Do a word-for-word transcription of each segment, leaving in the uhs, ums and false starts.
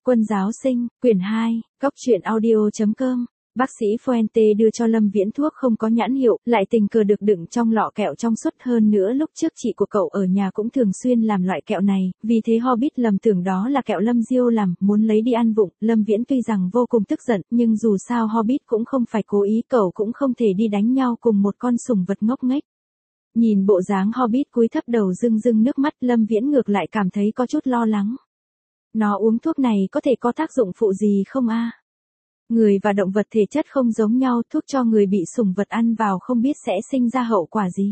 Quân giáo sinh, quyển hai, góc truyện audio chấm com. Bác sĩ Fuente đưa cho Lâm Viễn thuốc không có nhãn hiệu, lại tình cờ được đựng trong lọ kẹo trong suốt. Hơn nữa lúc trước chị của cậu ở nhà cũng thường xuyên làm loại kẹo này, vì thế Hobbit lầm tưởng đó là kẹo Lâm Diêu làm, muốn lấy đi ăn vụng. Lâm Viễn tuy rằng vô cùng tức giận, nhưng dù sao Hobbit cũng không phải cố ý, cậu cũng không thể đi đánh nhau cùng một con sủng vật ngốc nghếch. Nhìn bộ dáng Hobbit cúi thấp đầu rưng rưng nước mắt, Lâm Viễn ngược lại cảm thấy có chút lo lắng. Nó uống thuốc này có thể có tác dụng phụ gì không a? Người và động vật thể chất không giống nhau, thuốc cho người bị sủng vật ăn vào không biết sẽ sinh ra hậu quả gì.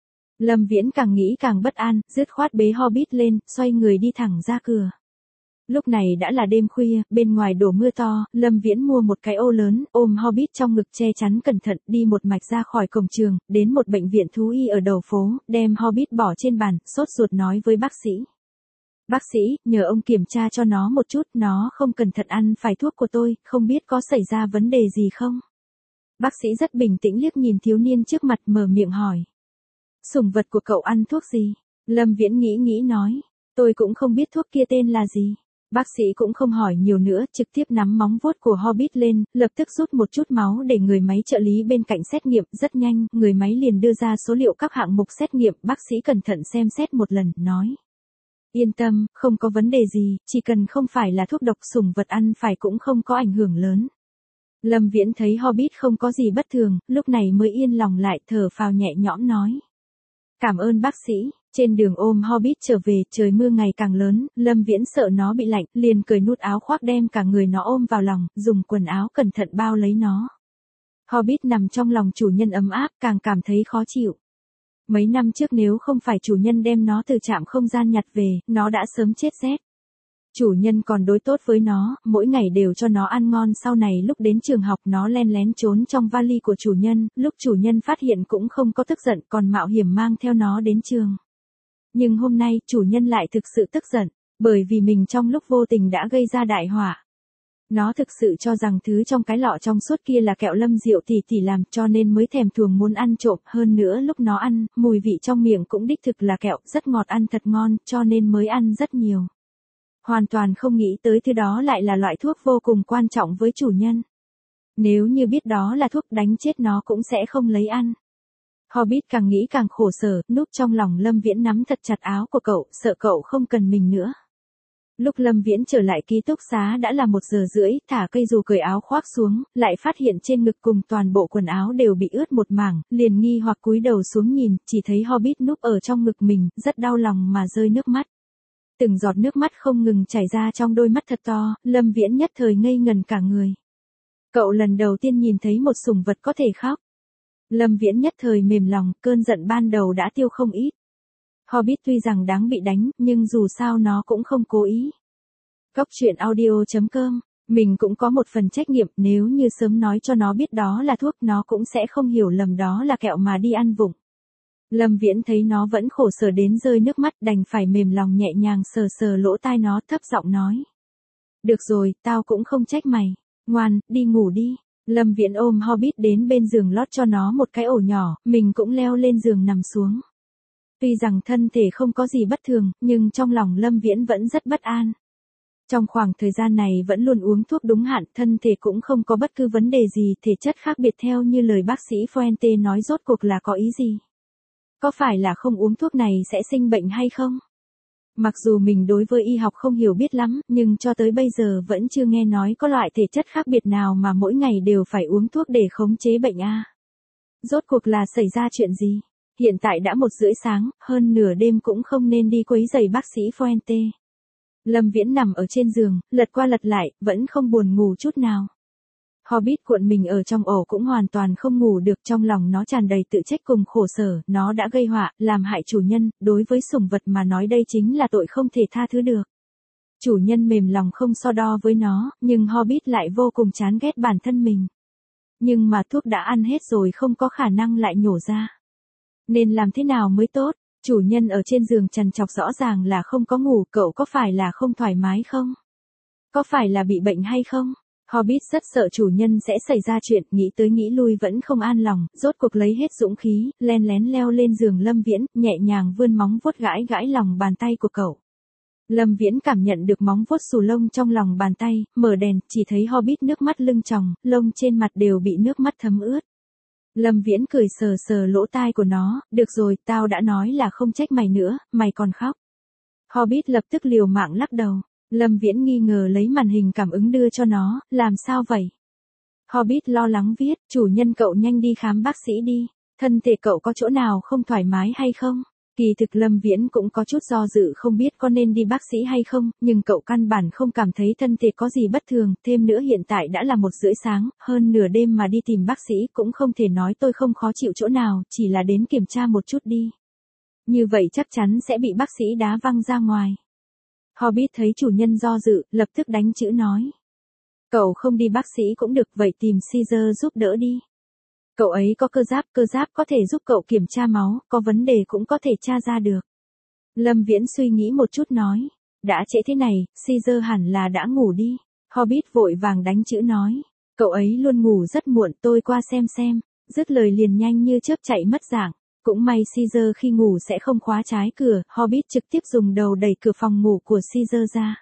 Lâm Viễn càng nghĩ càng bất an, dứt khoát bế Hobbit lên, xoay người đi thẳng ra cửa. Lúc này đã là đêm khuya, bên ngoài đổ mưa to, Lâm Viễn mua một cái ô lớn, ôm Hobbit trong ngực che chắn cẩn thận, đi một mạch ra khỏi cổng trường, đến một bệnh viện thú y ở đầu phố, đem Hobbit bỏ trên bàn, sốt ruột nói với bác sĩ. Bác sĩ, nhờ ông kiểm tra cho nó một chút, nó không cẩn thận ăn phải thuốc của tôi, không biết có xảy ra vấn đề gì không? Bác sĩ rất bình tĩnh liếc nhìn thiếu niên trước mặt, mở miệng hỏi. Sủng vật của cậu ăn thuốc gì? Lâm Viễn nghĩ nghĩ nói. Tôi cũng không biết thuốc kia tên là gì. Bác sĩ cũng không hỏi nhiều nữa, trực tiếp nắm móng vuốt của Hobbit lên, lập tức rút một chút máu để người máy trợ lý bên cạnh xét nghiệm. Rất nhanh, người máy liền đưa ra số liệu các hạng mục xét nghiệm, bác sĩ cẩn thận xem xét một lần, nói. Yên tâm, không có vấn đề gì, chỉ cần không phải là thuốc độc, sủng vật ăn phải cũng không có ảnh hưởng lớn. Lâm Viễn thấy Hobbit không có gì bất thường, lúc này mới yên lòng lại, thở phào nhẹ nhõm nói. Cảm ơn bác sĩ. Trên đường ôm Hobbit trở về, trời mưa ngày càng lớn, Lâm Viễn sợ nó bị lạnh, liền cởi nút áo khoác đem cả người nó ôm vào lòng, dùng quần áo cẩn thận bao lấy nó. Hobbit nằm trong lòng chủ nhân ấm áp, càng cảm thấy khó chịu. Mấy năm trước nếu không phải chủ nhân đem nó từ trạm không gian nhặt về, nó đã sớm chết rét. Chủ nhân còn đối tốt với nó, mỗi ngày đều cho nó ăn ngon, sau này lúc đến trường học nó len lén trốn trong vali của chủ nhân, lúc chủ nhân phát hiện cũng không có tức giận, còn mạo hiểm mang theo nó đến trường. Nhưng hôm nay, chủ nhân lại thực sự tức giận, bởi vì mình trong lúc vô tình đã gây ra đại họa. Nó thực sự cho rằng thứ trong cái lọ trong suốt kia là kẹo Lâm Diệu tỷ tỷ làm, cho nên mới thèm thuồng muốn ăn trộm. Hơn nữa lúc nó ăn, mùi vị trong miệng cũng đích thực là kẹo, rất ngọt, ăn thật ngon, cho nên mới ăn rất nhiều. Hoàn toàn không nghĩ tới thứ đó lại là loại thuốc vô cùng quan trọng với chủ nhân. Nếu như biết đó là thuốc, đánh chết nó cũng sẽ không lấy ăn. Hobbit càng nghĩ càng khổ sở, núp trong lòng Lâm Viễn nắm thật chặt áo của cậu, sợ cậu không cần mình nữa. Lúc Lâm Viễn trở lại ký túc xá đã là một giờ rưỡi, thả cây dù cởi áo khoác xuống, lại phát hiện trên ngực cùng toàn bộ quần áo đều bị ướt một mảng, liền nghi hoặc cúi đầu xuống nhìn, chỉ thấy Hobbit núp ở trong ngực mình, rất đau lòng mà rơi nước mắt. Từng giọt nước mắt không ngừng chảy ra trong đôi mắt thật to, Lâm Viễn nhất thời ngây ngần cả người. Cậu lần đầu tiên nhìn thấy một sủng vật có thể khóc. Lâm Viễn nhất thời mềm lòng, cơn giận ban đầu đã tiêu không ít. Hobbit tuy rằng đáng bị đánh, nhưng dù sao nó cũng không cố ý. Góc truyện audio chấm com, mình cũng có một phần trách nhiệm, nếu như sớm nói cho nó biết đó là thuốc, nó cũng sẽ không hiểu lầm đó là kẹo mà đi ăn vụng. Lâm Viễn thấy nó vẫn khổ sở đến rơi nước mắt, đành phải mềm lòng nhẹ nhàng sờ sờ lỗ tai nó, thấp giọng nói. Được rồi, tao cũng không trách mày. Ngoan, đi ngủ đi. Lâm Viễn ôm Hobbit đến bên giường lót cho nó một cái ổ nhỏ, mình cũng leo lên giường nằm xuống. Tuy rằng thân thể không có gì bất thường, nhưng trong lòng Lâm Viễn vẫn rất bất an. Trong khoảng thời gian này vẫn luôn uống thuốc đúng hạn, thân thể cũng không có bất cứ vấn đề gì, thể chất khác biệt theo như lời bác sĩ Fuente nói, rốt cuộc là có ý gì? Có phải là không uống thuốc này sẽ sinh bệnh hay không? Mặc dù mình đối với y học không hiểu biết lắm, nhưng cho tới bây giờ vẫn chưa nghe nói có loại thể chất khác biệt nào mà mỗi ngày đều phải uống thuốc để khống chế bệnh a. Rốt cuộc là xảy ra chuyện gì? Hiện tại đã một rưỡi sáng, hơn nửa đêm cũng không nên đi quấy rầy bác sĩ Fuente. Lâm Viễn nằm ở trên giường, lật qua lật lại, vẫn không buồn ngủ chút nào. Hobbit cuộn mình ở trong ổ cũng hoàn toàn không ngủ được, trong lòng nó tràn đầy tự trách cùng khổ sở, nó đã gây họa, làm hại chủ nhân, đối với sủng vật mà nói đây chính là tội không thể tha thứ được. Chủ nhân mềm lòng không so đo với nó, nhưng Hobbit lại vô cùng chán ghét bản thân mình. Nhưng mà thuốc đã ăn hết rồi, không có khả năng lại nhổ ra. Nên làm thế nào mới tốt? Chủ nhân ở trên giường trằn trọc rõ ràng là không có ngủ, cậu có phải là không thoải mái không? Có phải là bị bệnh hay không? Hobbit rất sợ chủ nhân sẽ xảy ra chuyện, nghĩ tới nghĩ lui vẫn không an lòng, rốt cuộc lấy hết dũng khí, len lén leo lên giường Lâm Viễn, nhẹ nhàng vươn móng vuốt gãi gãi lòng bàn tay của cậu. Lâm Viễn cảm nhận được móng vuốt xù lông trong lòng bàn tay, mở đèn, chỉ thấy Hobbit nước mắt lưng tròng, lông trên mặt đều bị nước mắt thấm ướt. Lâm Viễn cười sờ sờ lỗ tai của nó, được rồi, tao đã nói là không trách mày nữa, mày còn khóc. Hobbit lập tức liều mạng lắc đầu. Lâm Viễn nghi ngờ lấy màn hình cảm ứng đưa cho nó, làm sao vậy? Hobbit lo lắng viết, chủ nhân cậu nhanh đi khám bác sĩ đi, thân thể cậu có chỗ nào không thoải mái hay không? Kỳ thực Lâm Viễn cũng có chút do dự không biết có nên đi bác sĩ hay không, nhưng cậu căn bản không cảm thấy thân thể có gì bất thường, thêm nữa hiện tại đã là một rưỡi sáng, hơn nửa đêm mà đi tìm bác sĩ cũng không thể nói tôi không khó chịu chỗ nào, chỉ là đến kiểm tra một chút đi. Như vậy chắc chắn sẽ bị bác sĩ đá văng ra ngoài. Hobbit thấy chủ nhân do dự, lập tức đánh chữ nói. Cậu không đi bác sĩ cũng được, vậy tìm Caesar giúp đỡ đi. Cậu ấy có cơ giáp, cơ giáp có thể giúp cậu kiểm tra máu, có vấn đề cũng có thể tra ra được. Lâm Viễn suy nghĩ một chút nói. Đã trễ thế này, Caesar hẳn là đã ngủ đi. Hobbit vội vàng đánh chữ nói. Cậu ấy luôn ngủ rất muộn, tôi qua xem xem. Dứt lời liền nhanh như chớp chạy mất dạng. Cũng may Caesar khi ngủ sẽ không khóa trái cửa, Hobbit trực tiếp dùng đầu đẩy cửa phòng ngủ của Caesar ra.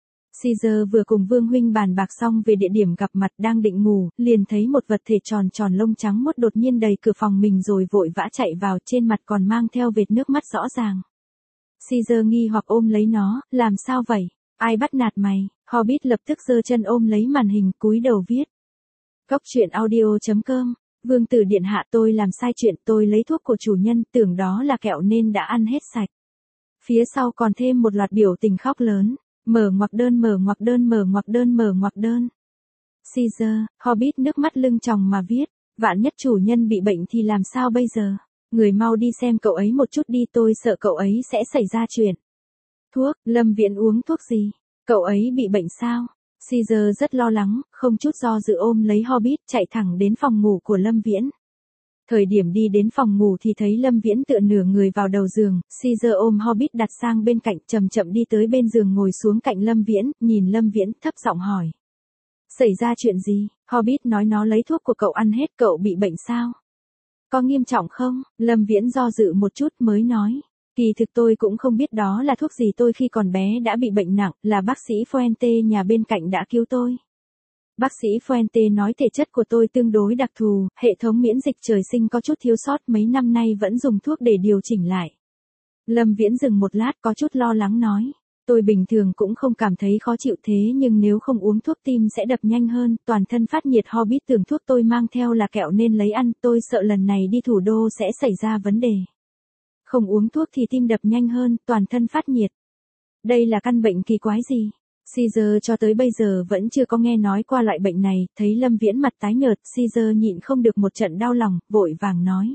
Caesar vừa cùng Vương huynh bàn bạc xong về địa điểm gặp mặt đang định ngủ, liền thấy một vật thể tròn tròn lông trắng muốt đột nhiên đầy cửa phòng mình rồi vội vã chạy vào, trên mặt còn mang theo vệt nước mắt rõ ràng. Caesar nghi hoặc ôm lấy nó, làm sao vậy? Ai bắt nạt mày? Hobbit lập tức giơ chân ôm lấy màn hình, cúi đầu viết. Cóc truyện audio chấm com Vương tử điện hạ, tôi làm sai chuyện, tôi lấy thuốc của chủ nhân, tưởng đó là kẹo nên đã ăn hết sạch. Phía sau còn thêm một loạt biểu tình khóc lớn. Mở ngoặc đơn mở ngoặc đơn mở ngoặc đơn mở ngoặc đơn. Caesar, Hobbit nước mắt lưng tròng mà viết, vạn nhất chủ nhân bị bệnh thì làm sao bây giờ? Người mau đi xem cậu ấy một chút đi, tôi sợ cậu ấy sẽ xảy ra chuyện. Thuốc, Lâm Viễn uống thuốc gì? Cậu ấy bị bệnh sao? Caesar rất lo lắng, không chút do dự ôm lấy Hobbit chạy thẳng đến phòng ngủ của Lâm Viễn. Thời điểm đi đến phòng ngủ thì thấy Lâm Viễn tựa nửa người vào đầu giường, Caesar ôm Hobbit đặt sang bên cạnh, chậm chậm đi tới bên giường ngồi xuống cạnh Lâm Viễn, nhìn Lâm Viễn thấp giọng hỏi. Xảy ra chuyện gì? Hobbit nói nó lấy thuốc của cậu ăn hết, cậu bị bệnh sao? Có nghiêm trọng không? Lâm Viễn do dự một chút mới nói. Kỳ thực tôi cũng không biết đó là thuốc gì, tôi khi còn bé đã bị bệnh nặng, là bác sĩ Fuente nhà bên cạnh đã cứu tôi. Bác sĩ Fuente nói thể chất của tôi tương đối đặc thù, hệ thống miễn dịch trời sinh có chút thiếu sót, mấy năm nay vẫn dùng thuốc để điều chỉnh lại. Lâm Viễn dừng một lát có chút lo lắng nói. Tôi bình thường cũng không cảm thấy khó chịu thế nhưng nếu không uống thuốc tim sẽ đập nhanh hơn, toàn thân phát nhiệt. Hobbit tưởng thuốc tôi mang theo là kẹo nên lấy ăn, tôi sợ lần này đi thủ đô sẽ xảy ra vấn đề. Không uống thuốc thì tim đập nhanh hơn, toàn thân phát nhiệt. Đây là căn bệnh kỳ quái gì? Caesar cho tới bây giờ vẫn chưa có nghe nói qua loại bệnh này, thấy Lâm Viễn mặt tái nhợt, Caesar nhịn không được một trận đau lòng, vội vàng nói.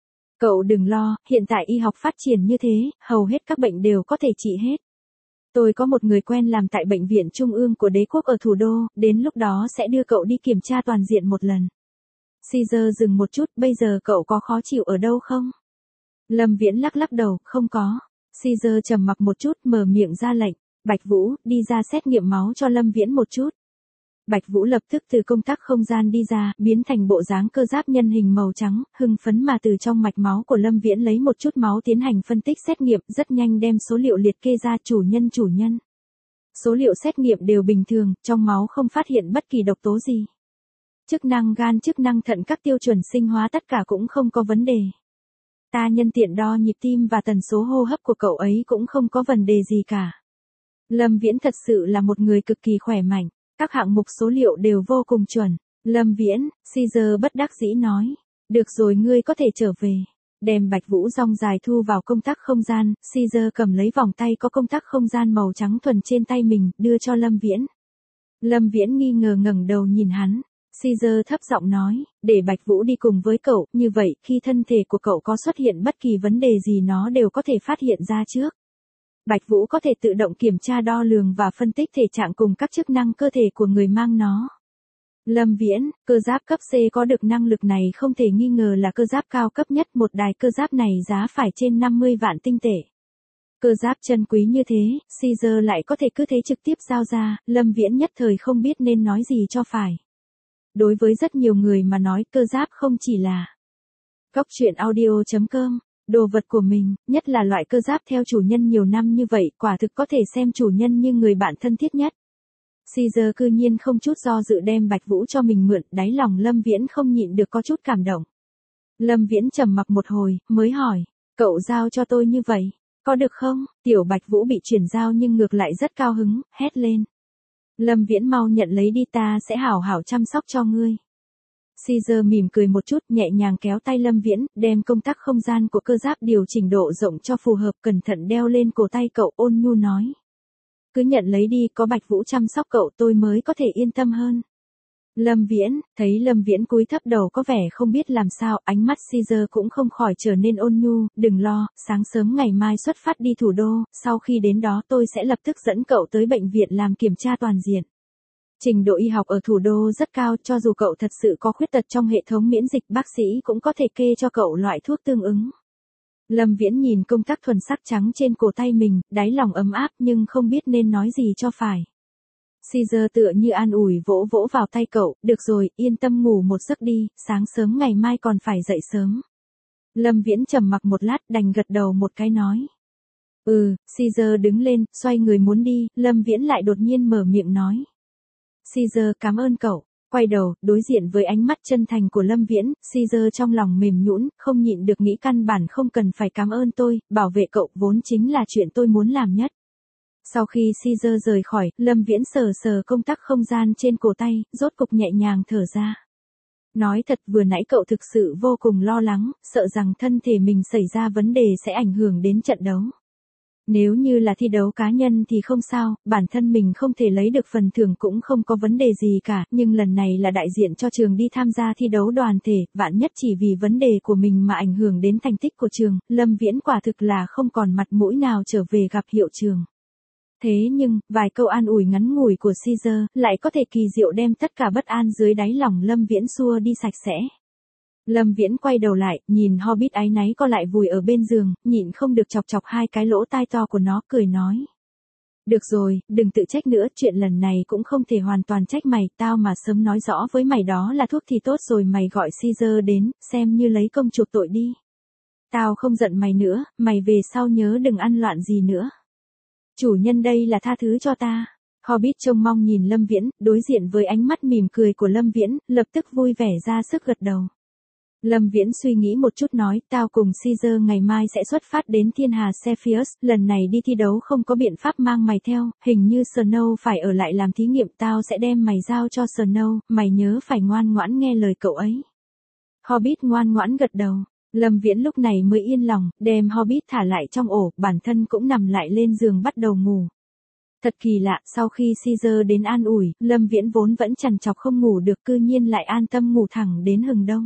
Cậu đừng lo, hiện tại y học phát triển như thế, hầu hết các bệnh đều có thể trị hết. Tôi có một người quen làm tại bệnh viện trung ương của đế quốc ở thủ đô, đến lúc đó sẽ đưa cậu đi kiểm tra toàn diện một lần. Caesar dừng một chút, bây giờ cậu có khó chịu ở đâu không? Lâm Viễn lắc lắc đầu, không có. Caesar trầm mặc một chút, mở miệng ra lệnh. Bạch Vũ, đi ra xét nghiệm máu cho Lâm Viễn một chút. Bạch Vũ lập tức từ công tắc không gian đi ra, biến thành bộ dáng cơ giáp nhân hình màu trắng, hưng phấn mà từ trong mạch máu của Lâm Viễn lấy một chút máu tiến hành phân tích xét nghiệm, rất nhanh đem số liệu liệt kê ra. Chủ nhân chủ nhân. Số liệu xét nghiệm đều bình thường, trong máu không phát hiện bất kỳ độc tố gì. Chức năng gan, chức năng thận, các tiêu chuẩn sinh hóa tất cả cũng không có vấn đề. Ta nhân tiện đo nhịp tim và tần số hô hấp của cậu ấy cũng không có vấn đề gì cả. Lâm Viễn thật sự là một người cực kỳ khỏe mạnh, các hạng mục số liệu đều vô cùng chuẩn. Lâm Viễn, Caesar bất đắc dĩ nói, được rồi ngươi có thể trở về. Đem Bạch Vũ rong dài thu vào công tắc không gian, Caesar cầm lấy vòng tay có công tắc không gian màu trắng thuần trên tay mình, đưa cho Lâm Viễn. Lâm Viễn nghi ngờ ngẩng đầu nhìn hắn, Caesar thấp giọng nói, để Bạch Vũ đi cùng với cậu, như vậy khi thân thể của cậu có xuất hiện bất kỳ vấn đề gì nó đều có thể phát hiện ra trước. Bạch Vũ có thể tự động kiểm tra đo lường và phân tích thể trạng cùng các chức năng cơ thể của người mang nó. Lâm Viễn, cơ giáp cấp C có được năng lực này không thể nghi ngờ là cơ giáp cao cấp nhất, một đài cơ giáp này giá phải trên năm mươi vạn tinh tệ. Cơ giáp chân quý như thế, Caesar lại có thể cứ thế trực tiếp giao ra, Lâm Viễn nhất thời không biết nên nói gì cho phải. Đối với rất nhiều người mà nói cơ giáp không chỉ là Cóc truyện audio chấm com Đồ vật của mình, nhất là loại cơ giáp theo chủ nhân nhiều năm như vậy, quả thực có thể xem chủ nhân như người bạn thân thiết nhất. Caesar cư nhiên không chút do dự đem Bạch Vũ cho mình mượn, đáy lòng Lâm Viễn không nhịn được có chút cảm động. Lâm Viễn trầm mặc một hồi, mới hỏi, cậu giao cho tôi như vậy, có được không? Tiểu Bạch Vũ bị chuyển giao nhưng ngược lại rất cao hứng, hét lên. Lâm Viễn mau nhận lấy đi, ta sẽ hảo hảo chăm sóc cho ngươi. Caesar mỉm cười một chút, nhẹ nhàng kéo tay Lâm Viễn, đem công tắc không gian của cơ giáp điều chỉnh độ rộng cho phù hợp, cẩn thận đeo lên cổ tay cậu, ôn nhu nói. Cứ nhận lấy đi, có Bạch Vũ chăm sóc cậu tôi mới có thể yên tâm hơn. Lâm Viễn, thấy Lâm Viễn cúi thấp đầu có vẻ không biết làm sao, ánh mắt Caesar cũng không khỏi trở nên ôn nhu, đừng lo, sáng sớm ngày mai xuất phát đi thủ đô, sau khi đến đó tôi sẽ lập tức dẫn cậu tới bệnh viện làm kiểm tra toàn diện. Trình độ y học ở thủ đô rất cao, cho dù cậu thật sự có khuyết tật trong hệ thống miễn dịch, bác sĩ cũng có thể kê cho cậu loại thuốc tương ứng. Lâm Viễn nhìn công tắc thuần sắc trắng trên cổ tay mình, đáy lòng ấm áp nhưng không biết nên nói gì cho phải. Caesar tựa như an ủi vỗ vỗ vào tay cậu, được rồi, yên tâm ngủ một giấc đi, sáng sớm ngày mai còn phải dậy sớm. Lâm Viễn trầm mặc một lát đành gật đầu một cái nói. Ừ, Caesar đứng lên, xoay người muốn đi, Lâm Viễn lại đột nhiên mở miệng nói. Caesar cảm ơn cậu. Quay đầu, đối diện với ánh mắt chân thành của Lâm Viễn, Caesar trong lòng mềm nhũn, không nhịn được nghĩ căn bản không cần phải cảm ơn tôi, bảo vệ cậu vốn chính là chuyện tôi muốn làm nhất. Sau khi Caesar rời khỏi, Lâm Viễn sờ sờ công tắc không gian trên cổ tay, rốt cục nhẹ nhàng thở ra. Nói thật vừa nãy cậu thực sự vô cùng lo lắng, sợ rằng thân thể mình xảy ra vấn đề sẽ ảnh hưởng đến trận đấu. Nếu như là thi đấu cá nhân thì không sao, bản thân mình không thể lấy được phần thưởng cũng không có vấn đề gì cả, nhưng lần này là đại diện cho trường đi tham gia thi đấu đoàn thể, vạn nhất chỉ vì vấn đề của mình mà ảnh hưởng đến thành tích của trường, Lâm Viễn quả thực là không còn mặt mũi nào trở về gặp hiệu trường. Thế nhưng, vài câu an ủi ngắn ngủi của Caesar lại có thể kỳ diệu đem tất cả bất an dưới đáy lòng Lâm Viễn xua đi sạch sẽ. Lâm Viễn quay đầu lại, nhìn Hobbit áy náy co lại vùi ở bên giường, nhịn không được chọc chọc hai cái lỗ tai to của nó, cười nói. Được rồi, đừng tự trách nữa, chuyện lần này cũng không thể hoàn toàn trách mày, tao mà sớm nói rõ với mày đó là thuốc thì tốt rồi, mày gọi Caesar đến, xem như lấy công chuộc tội đi. Tao không giận mày nữa, mày về sau nhớ đừng ăn loạn gì nữa. Chủ nhân đây là tha thứ cho ta. Hobbit trông mong nhìn Lâm Viễn, đối diện với ánh mắt mỉm cười của Lâm Viễn, lập tức vui vẻ ra sức gật đầu. Lâm Viễn suy nghĩ một chút nói, tao cùng Caesar ngày mai sẽ xuất phát đến Thiên Hà Cepheus, lần này đi thi đấu không có biện pháp mang mày theo, hình như Snow phải ở lại làm thí nghiệm, tao sẽ đem mày giao cho Snow, mày nhớ phải ngoan ngoãn nghe lời cậu ấy. Hobbit ngoan ngoãn gật đầu. Lâm Viễn lúc này mới yên lòng, đem Hobbit thả lại trong ổ, bản thân cũng nằm lại lên giường bắt đầu ngủ. Thật kỳ lạ, sau khi Caesar đến an ủi, Lâm Viễn vốn vẫn trằn trọc không ngủ được, cư nhiên lại an tâm ngủ thẳng đến hừng đông.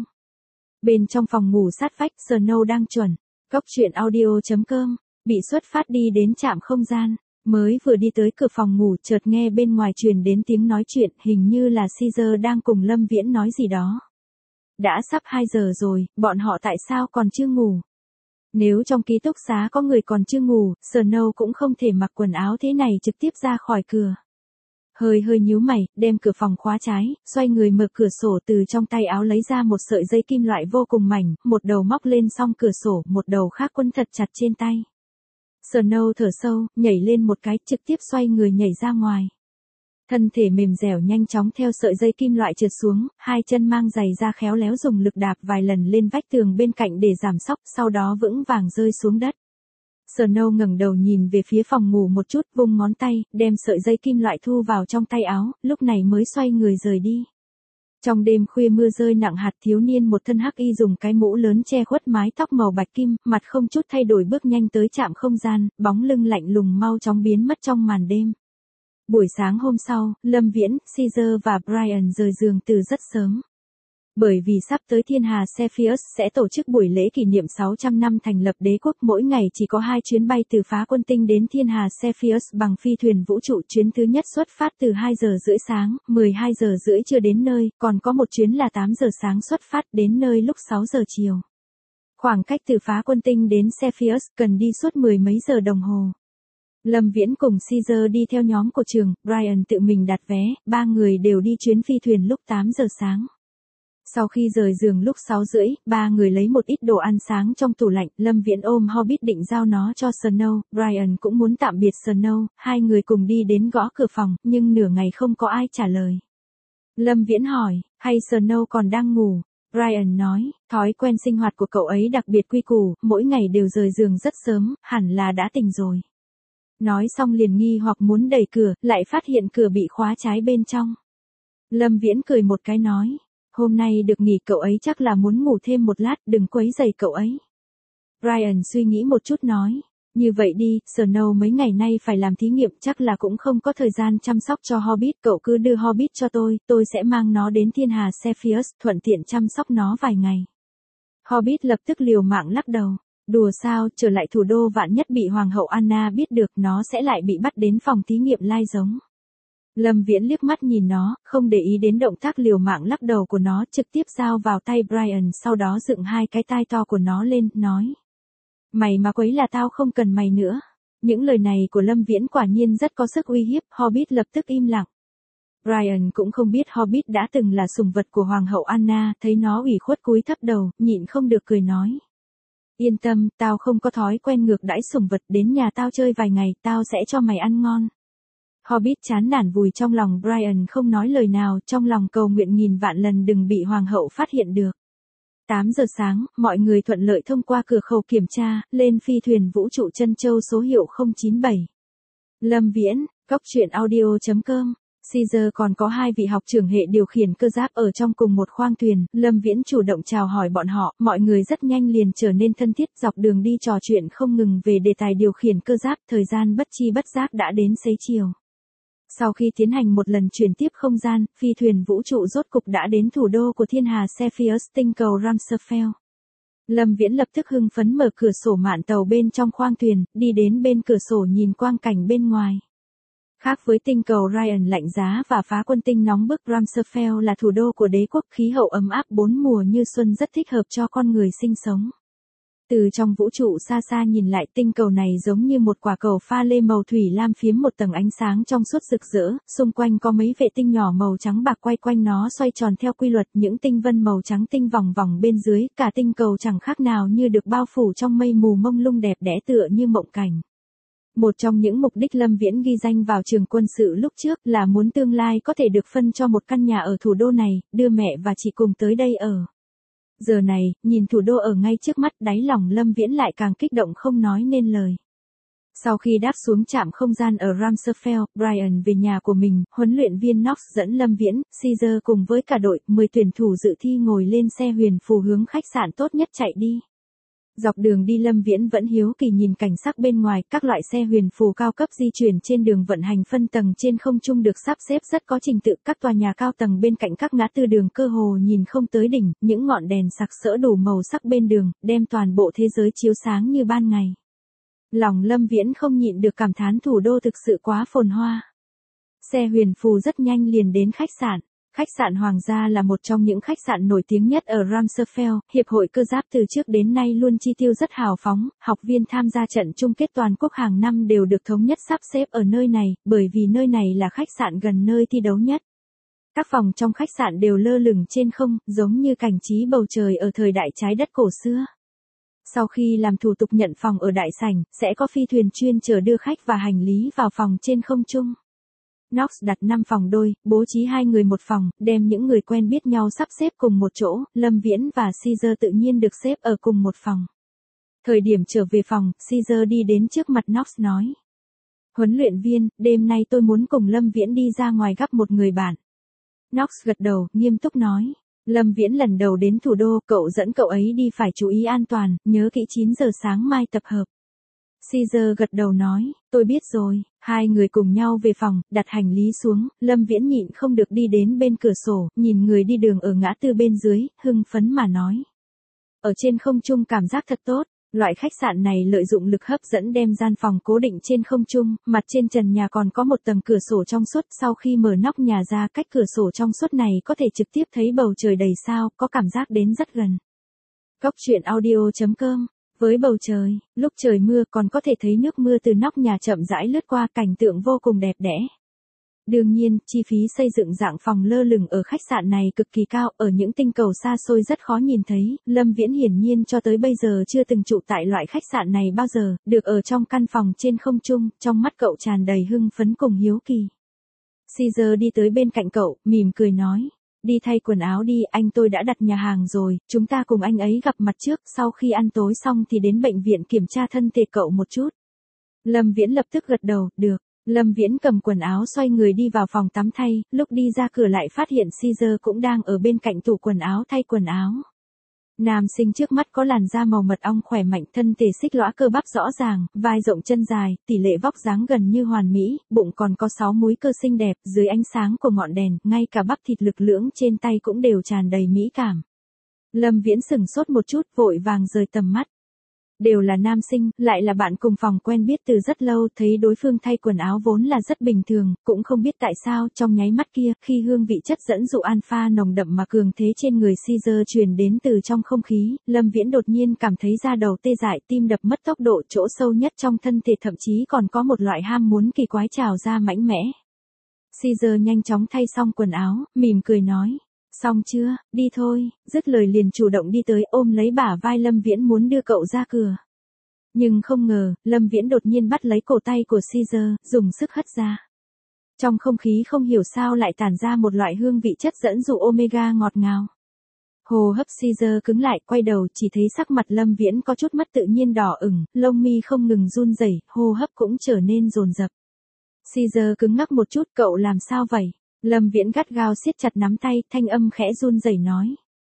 Bên trong phòng ngủ sát vách, Snow đang chuẩn. Góc truyện audio chấm com, bị xuất phát đi đến trạm không gian, mới vừa đi tới cửa phòng ngủ chợt nghe bên ngoài truyền đến tiếng nói chuyện, hình như là Caesar đang cùng Lâm Viễn nói gì đó. Đã sắp hai giờ rồi, bọn họ tại sao còn chưa ngủ? Nếu trong ký túc xá có người còn chưa ngủ, Snow cũng không thể mặc quần áo thế này trực tiếp ra khỏi cửa. Hơi hơi nhíu mày, đem cửa phòng khóa trái, xoay người mở cửa sổ, từ trong tay áo lấy ra một sợi dây kim loại vô cùng mảnh, một đầu móc lên song cửa sổ, một đầu khác quấn thật chặt trên tay. Snow thở sâu, nhảy lên một cái, trực tiếp xoay người nhảy ra ngoài. Thân thể mềm dẻo nhanh chóng theo sợi dây kim loại trượt xuống, hai chân mang giày da khéo léo dùng lực đạp vài lần lên vách tường bên cạnh để giảm sóc, sau đó vững vàng rơi xuống đất. Snow ngẩng đầu nhìn về phía phòng ngủ một chút, vung ngón tay, đem sợi dây kim loại thu vào trong tay áo, lúc này mới xoay người rời đi. Trong đêm khuya mưa rơi nặng hạt, thiếu niên một thân hắc y dùng cái mũ lớn che khuất mái tóc màu bạch kim, mặt không chút thay đổi bước nhanh tới trạm không gian, bóng lưng lạnh lùng mau chóng biến mất trong màn đêm. Buổi sáng hôm sau, Lâm Viễn, Caesar và Brian rời giường từ rất sớm. Bởi vì sắp tới Thiên Hà Cepheus sẽ tổ chức buổi lễ kỷ niệm sáu trăm năm thành lập đế quốc, mỗi ngày chỉ có hai chuyến bay từ Phá Quân Tinh đến Thiên Hà Cepheus bằng phi thuyền vũ trụ, chuyến thứ nhất xuất phát từ hai giờ rưỡi sáng, mười hai giờ rưỡi chưa đến nơi, còn có một chuyến là tám giờ sáng xuất phát đến nơi lúc sáu giờ chiều. Khoảng cách từ Phá Quân Tinh đến Cepheus cần đi suốt mười mấy giờ đồng hồ. Lâm Viễn cùng Caesar đi theo nhóm của trường, Brian tự mình đặt vé, ba người đều đi chuyến phi thuyền lúc tám giờ sáng. Sau khi rời giường lúc sáu rưỡi, ba người lấy một ít đồ ăn sáng trong tủ lạnh, Lâm Viễn ôm Hobbit định giao nó cho Snow, Brian cũng muốn tạm biệt Snow, hai người cùng đi đến gõ cửa phòng, nhưng nửa ngày không có ai trả lời. Lâm Viễn hỏi, hay Snow còn đang ngủ? Brian nói, thói quen sinh hoạt của cậu ấy đặc biệt quy củ, mỗi ngày đều rời giường rất sớm, hẳn là đã tỉnh rồi. Nói xong liền nghi hoặc muốn đẩy cửa, lại phát hiện cửa bị khóa trái bên trong. Lâm Viễn cười một cái nói, hôm nay được nghỉ cậu ấy chắc là muốn ngủ thêm một lát, đừng quấy rầy cậu ấy. Brian suy nghĩ một chút nói, như vậy đi, Snow mấy ngày nay phải làm thí nghiệm chắc là cũng không có thời gian chăm sóc cho Hobbit, cậu cứ đưa Hobbit cho tôi, tôi sẽ mang nó đến thiên hà Cepheus, thuận tiện chăm sóc nó vài ngày. Hobbit lập tức liều mạng lắc đầu, đùa sao, trở lại thủ đô vạn nhất bị Hoàng hậu Anna biết được nó sẽ lại bị bắt đến phòng thí nghiệm lai giống. Lâm Viễn liếc mắt nhìn nó, không để ý đến động tác liều mạng lắc đầu của nó, trực tiếp giao vào tay Brian, sau đó dựng hai cái tai to của nó lên, nói. Mày mà quấy là tao không cần mày nữa. Những lời này của Lâm Viễn quả nhiên rất có sức uy hiếp, Hobbit lập tức im lặng. Brian cũng không biết Hobbit đã từng là sủng vật của Hoàng hậu Anna, thấy nó ủy khuất cúi thấp đầu, nhịn không được cười nói. Yên tâm, tao không có thói quen ngược đãi sủng vật, đến nhà tao chơi vài ngày, tao sẽ cho mày ăn ngon. Hobbit chán nản vùi trong lòng Brian không nói lời nào, trong lòng cầu nguyện nghìn vạn lần đừng bị Hoàng hậu phát hiện được. tám giờ sáng, mọi người thuận lợi thông qua cửa khẩu kiểm tra, lên phi thuyền vũ trụ Trân Châu số hiệu không chín bảy. Lâm Viễn, Cóc truyện audio chấm com. Caesar còn có hai vị học trưởng hệ điều khiển cơ giáp ở trong cùng một khoang thuyền, Lâm Viễn chủ động chào hỏi bọn họ, mọi người rất nhanh liền trở nên thân thiết, dọc đường đi trò chuyện không ngừng về đề tài điều khiển cơ giáp, thời gian bất chi bất giác đã đến xế chiều. Sau khi tiến hành một lần chuyển tiếp không gian, phi thuyền vũ trụ rốt cục đã đến thủ đô của thiên hà Cepheus, tinh cầu Ramsfeld. Lâm Viễn lập tức hưng phấn mở cửa sổ mạn tàu bên trong khoang thuyền, đi đến bên cửa sổ nhìn quang cảnh bên ngoài. Khác với tinh cầu Ryan lạnh giá và phá quân tinh nóng bức, Ramsfeld là thủ đô của đế quốc, khí hậu ấm áp bốn mùa như xuân rất thích hợp cho con người sinh sống. Từ trong vũ trụ xa xa nhìn lại, tinh cầu này giống như một quả cầu pha lê màu thủy lam phiếm một tầng ánh sáng trong suốt rực rỡ, xung quanh có mấy vệ tinh nhỏ màu trắng bạc quay quanh nó xoay tròn theo quy luật, những tinh vân màu trắng tinh vòng vòng bên dưới, cả tinh cầu chẳng khác nào như được bao phủ trong mây mù mông lung đẹp đẽ tựa như mộng cảnh. Một trong những mục đích Lâm Viễn ghi danh vào trường quân sự lúc trước là muốn tương lai có thể được phân cho một căn nhà ở thủ đô này, đưa mẹ và chị cùng tới đây ở. Giờ này, nhìn thủ đô ở ngay trước mắt, đáy lòng Lâm Viễn lại càng kích động không nói nên lời. Sau khi đáp xuống trạm không gian ở Ramsfeld, Brian về nhà của mình, huấn luyện viên Knox dẫn Lâm Viễn, Caesar cùng với cả đội, mười tuyển thủ dự thi ngồi lên xe huyền phù hướng khách sạn tốt nhất chạy đi. Dọc đường đi Lâm Viễn vẫn hiếu kỳ nhìn cảnh sắc bên ngoài, các loại xe huyền phù cao cấp di chuyển trên đường vận hành phân tầng trên không trung được sắp xếp rất có trình tự, các tòa nhà cao tầng bên cạnh các ngã tư đường cơ hồ nhìn không tới đỉnh, những ngọn đèn sặc sỡ đủ màu sắc bên đường, đem toàn bộ thế giới chiếu sáng như ban ngày. Lòng Lâm Viễn không nhịn được cảm thán thủ đô thực sự quá phồn hoa. Xe huyền phù rất nhanh liền đến khách sạn. Khách sạn Hoàng gia là một trong những khách sạn nổi tiếng nhất ở Ramsfeld, hiệp hội cơ giáp từ trước đến nay luôn chi tiêu rất hào phóng, học viên tham gia trận chung kết toàn quốc hàng năm đều được thống nhất sắp xếp ở nơi này, bởi vì nơi này là khách sạn gần nơi thi đấu nhất. Các phòng trong khách sạn đều lơ lửng trên không, giống như cảnh trí bầu trời ở thời đại trái đất cổ xưa. Sau khi làm thủ tục nhận phòng ở đại sảnh, sẽ có phi thuyền chuyên chở đưa khách và hành lý vào phòng trên không trung. Knox đặt năm phòng đôi, bố trí hai người một phòng, đem những người quen biết nhau sắp xếp cùng một chỗ, Lâm Viễn và Caesar tự nhiên được xếp ở cùng một phòng. Thời điểm trở về phòng, Caesar đi đến trước mặt Knox nói. Huấn luyện viên, đêm nay tôi muốn cùng Lâm Viễn đi ra ngoài gặp một người bạn. Knox gật đầu, nghiêm túc nói. Lâm Viễn lần đầu đến thủ đô, cậu dẫn cậu ấy đi phải chú ý an toàn, nhớ kỹ chín giờ sáng mai tập hợp. Caesar gật đầu nói, tôi biết rồi. Hai người cùng nhau về phòng, đặt hành lý xuống, Lâm Viễn nhịn không được đi đến bên cửa sổ, nhìn người đi đường ở ngã tư bên dưới, hưng phấn mà nói. Ở trên không trung cảm giác thật tốt, loại khách sạn này lợi dụng lực hấp dẫn đem gian phòng cố định trên không trung, mặt trên trần nhà còn có một tầng cửa sổ trong suốt, sau khi mở nóc nhà ra cách cửa sổ trong suốt này có thể trực tiếp thấy bầu trời đầy sao, có cảm giác đến rất gần. Cóc truyện audio chấm com. Với bầu trời, lúc trời mưa còn có thể thấy nước mưa từ nóc nhà chậm rãi lướt qua, cảnh tượng vô cùng đẹp đẽ. Đương nhiên, chi phí xây dựng dạng phòng lơ lửng ở khách sạn này cực kỳ cao, ở những tinh cầu xa xôi rất khó nhìn thấy, Lâm Viễn hiển nhiên cho tới bây giờ chưa từng trụ tại loại khách sạn này bao giờ, được ở trong căn phòng trên không trung, trong mắt cậu tràn đầy hưng phấn cùng hiếu kỳ. Caesar đi tới bên cạnh cậu, mỉm cười nói, đi thay quần áo đi, anh tôi đã đặt nhà hàng rồi, chúng ta cùng anh ấy gặp mặt trước, sau khi ăn tối xong thì đến bệnh viện kiểm tra thân thể cậu một chút. Lâm Viễn lập tức gật đầu, được. Lâm Viễn cầm quần áo xoay người đi vào phòng tắm thay, lúc đi ra cửa lại phát hiện Caesar cũng đang ở bên cạnh tủ quần áo thay quần áo. Nam sinh trước mắt có làn da màu mật ong khỏe mạnh, thân thể xích lõa cơ bắp rõ ràng, vai rộng chân dài, tỷ lệ vóc dáng gần như hoàn mỹ, bụng còn có sáu múi cơ xinh đẹp, dưới ánh sáng của ngọn đèn, ngay cả bắp thịt lực lưỡng trên tay cũng đều tràn đầy mỹ cảm. Lâm Viễn sững sốt một chút, vội vàng rời tầm mắt. Đều là nam sinh, lại là bạn cùng phòng quen biết từ rất lâu, thấy đối phương thay quần áo vốn là rất bình thường, cũng không biết tại sao trong nháy mắt kia, khi hương vị chất dẫn dụ alpha nồng đậm mà cường thế trên người Caesar truyền đến từ trong không khí, Lâm Viễn đột nhiên cảm thấy da đầu tê dại, tim đập mất tốc độ, chỗ sâu nhất trong thân thể thậm chí còn có một loại ham muốn kỳ quái trào ra mãnh mẽ. Caesar nhanh chóng thay xong quần áo, mỉm cười nói. Xong chưa, đi thôi, dứt lời liền chủ động đi tới ôm lấy bả vai Lâm Viễn muốn đưa cậu ra cửa. Nhưng không ngờ, Lâm Viễn đột nhiên bắt lấy cổ tay của Caesar, dùng sức hất ra. Trong không khí không hiểu sao lại tản ra một loại hương vị chất dẫn dụ omega ngọt ngào. Hô hấp Caesar cứng lại, quay đầu chỉ thấy sắc mặt Lâm Viễn có chút mất tự nhiên đỏ ửng, lông mi không ngừng run rẩy, hô hấp cũng trở nên dồn dập. Caesar cứng ngắc một chút, cậu làm sao vậy? Lâm Viễn gắt gao siết chặt nắm tay, thanh âm khẽ run rẩy nói.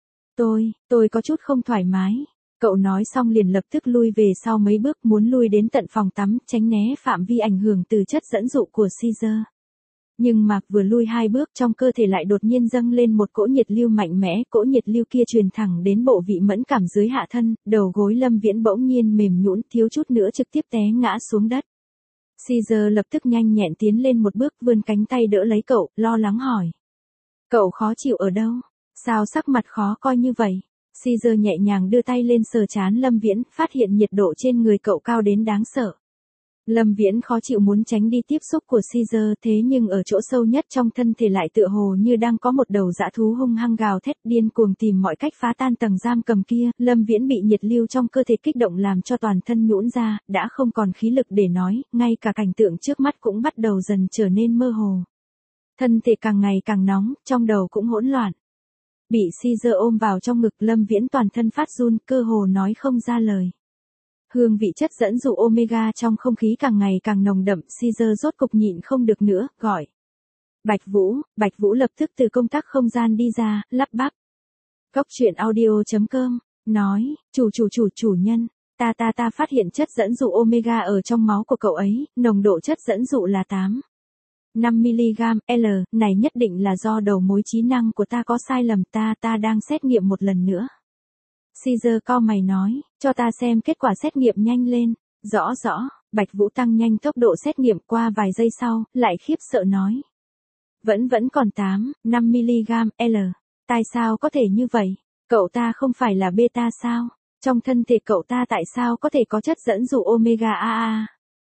Tôi, tôi có chút không thoải mái. Cậu nói xong liền lập tức lui về sau mấy bước, muốn lui đến tận phòng tắm, tránh né phạm vi ảnh hưởng từ chất dẫn dụ của Caesar. Nhưng mà vừa lui hai bước, trong cơ thể lại đột nhiên dâng lên một cỗ nhiệt lưu mạnh mẽ, cỗ nhiệt lưu kia truyền thẳng đến bộ vị mẫn cảm dưới hạ thân, đầu gối Lâm Viễn bỗng nhiên mềm nhũn, thiếu chút nữa trực tiếp té ngã xuống đất. Caesar lập tức nhanh nhẹn tiến lên một bước, vươn cánh tay đỡ lấy cậu, lo lắng hỏi. Cậu khó chịu ở đâu? Sao sắc mặt khó coi như vậy? Caesar nhẹ nhàng đưa tay lên sờ trán Lâm Viễn, phát hiện nhiệt độ trên người cậu cao đến đáng sợ. Lâm Viễn khó chịu muốn tránh đi tiếp xúc của Caesar, thế nhưng ở chỗ sâu nhất trong thân thể lại tựa hồ như đang có một đầu dã thú hung hăng gào thét điên cuồng tìm mọi cách phá tan tầng giam cầm kia. Lâm Viễn bị nhiệt lưu trong cơ thể kích động làm cho toàn thân nhũn ra, đã không còn khí lực để nói, ngay cả cảnh tượng trước mắt cũng bắt đầu dần trở nên mơ hồ. Thân thể càng ngày càng nóng, trong đầu cũng hỗn loạn. Bị Caesar ôm vào trong ngực, Lâm Viễn toàn thân phát run, cơ hồ nói không ra lời. Hương vị chất dẫn dụ omega trong không khí càng ngày càng nồng đậm, Caesar rốt cục nhịn không được nữa, gọi. Bạch Vũ, Bạch Vũ lập tức từ công tắc không gian đi ra, lắp bắp. Cốc truyện audio chấm com, nói, chủ chủ chủ chủ nhân, ta ta ta phát hiện chất dẫn dụ omega ở trong máu của cậu ấy, nồng độ chất dẫn dụ là tám phẩy năm mi-li-gam, L, này nhất định là do đầu mối trí năng của ta có sai lầm, ta ta đang xét nghiệm một lần nữa. Caesar cau mày nói, cho ta xem kết quả xét nghiệm nhanh lên. Rõ rõ, Bạch Vũ tăng nhanh tốc độ xét nghiệm, qua vài giây sau, lại khiếp sợ nói. Vẫn vẫn còn tám phẩy năm mi-li-gam, L. Tại sao có thể như vậy? Cậu ta không phải là beta sao? Trong thân thể cậu ta tại sao có thể có chất dẫn dụ omega a a?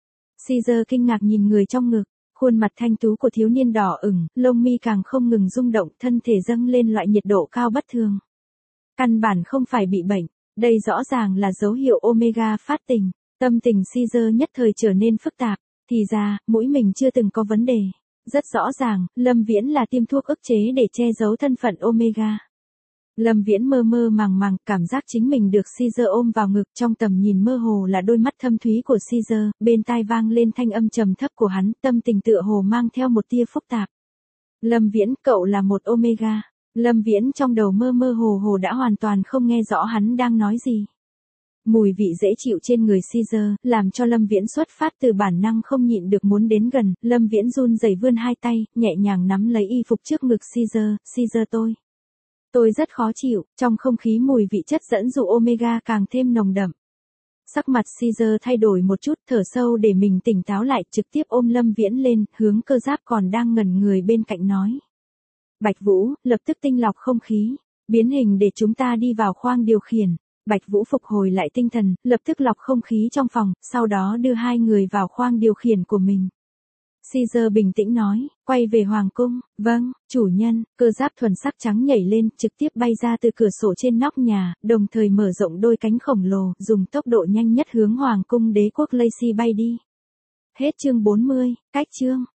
Caesar kinh ngạc nhìn người trong ngực, khuôn mặt thanh tú của thiếu niên đỏ ửng, lông mi càng không ngừng rung động, thân thể dâng lên loại nhiệt độ cao bất thường. Căn bản không phải bị bệnh, đây rõ ràng là dấu hiệu omega phát tình. Tâm tình Caesar nhất thời trở nên phức tạp, thì ra, mũi mình chưa từng có vấn đề. Rất rõ ràng, Lâm Viễn là tiêm thuốc ức chế để che giấu thân phận omega. Lâm Viễn mơ mơ màng màng, cảm giác chính mình được Caesar ôm vào ngực, trong tầm nhìn mơ hồ là đôi mắt thâm thúy của Caesar, bên tai vang lên thanh âm trầm thấp của hắn, tâm tình tựa hồ mang theo một tia phức tạp. Lâm Viễn, cậu là một omega. Lâm Viễn trong đầu mơ mơ hồ hồ đã hoàn toàn không nghe rõ hắn đang nói gì. Mùi vị dễ chịu trên người Caesar, làm cho Lâm Viễn xuất phát từ bản năng không nhịn được muốn đến gần, Lâm Viễn run rẩy vươn hai tay, nhẹ nhàng nắm lấy y phục trước ngực Caesar, Caesar tôi. Tôi rất khó chịu, trong không khí mùi vị chất dẫn dụ omega càng thêm nồng đậm. Sắc mặt Caesar thay đổi một chút, thở sâu để mình tỉnh táo lại, trực tiếp ôm Lâm Viễn lên, hướng cơ giáp còn đang ngẩn người bên cạnh nói. Bạch Vũ, lập tức tinh lọc không khí, biến hình để chúng ta đi vào khoang điều khiển. Bạch Vũ phục hồi lại tinh thần, lập tức lọc không khí trong phòng, sau đó đưa hai người vào khoang điều khiển của mình. Caesar bình tĩnh nói, quay về hoàng cung, vâng, chủ nhân, cơ giáp thuần sắc trắng nhảy lên, trực tiếp bay ra từ cửa sổ trên nóc nhà, đồng thời mở rộng đôi cánh khổng lồ, dùng tốc độ nhanh nhất hướng hoàng cung đế quốc Lacey bay đi. Hết chương bốn mươi, cách chương.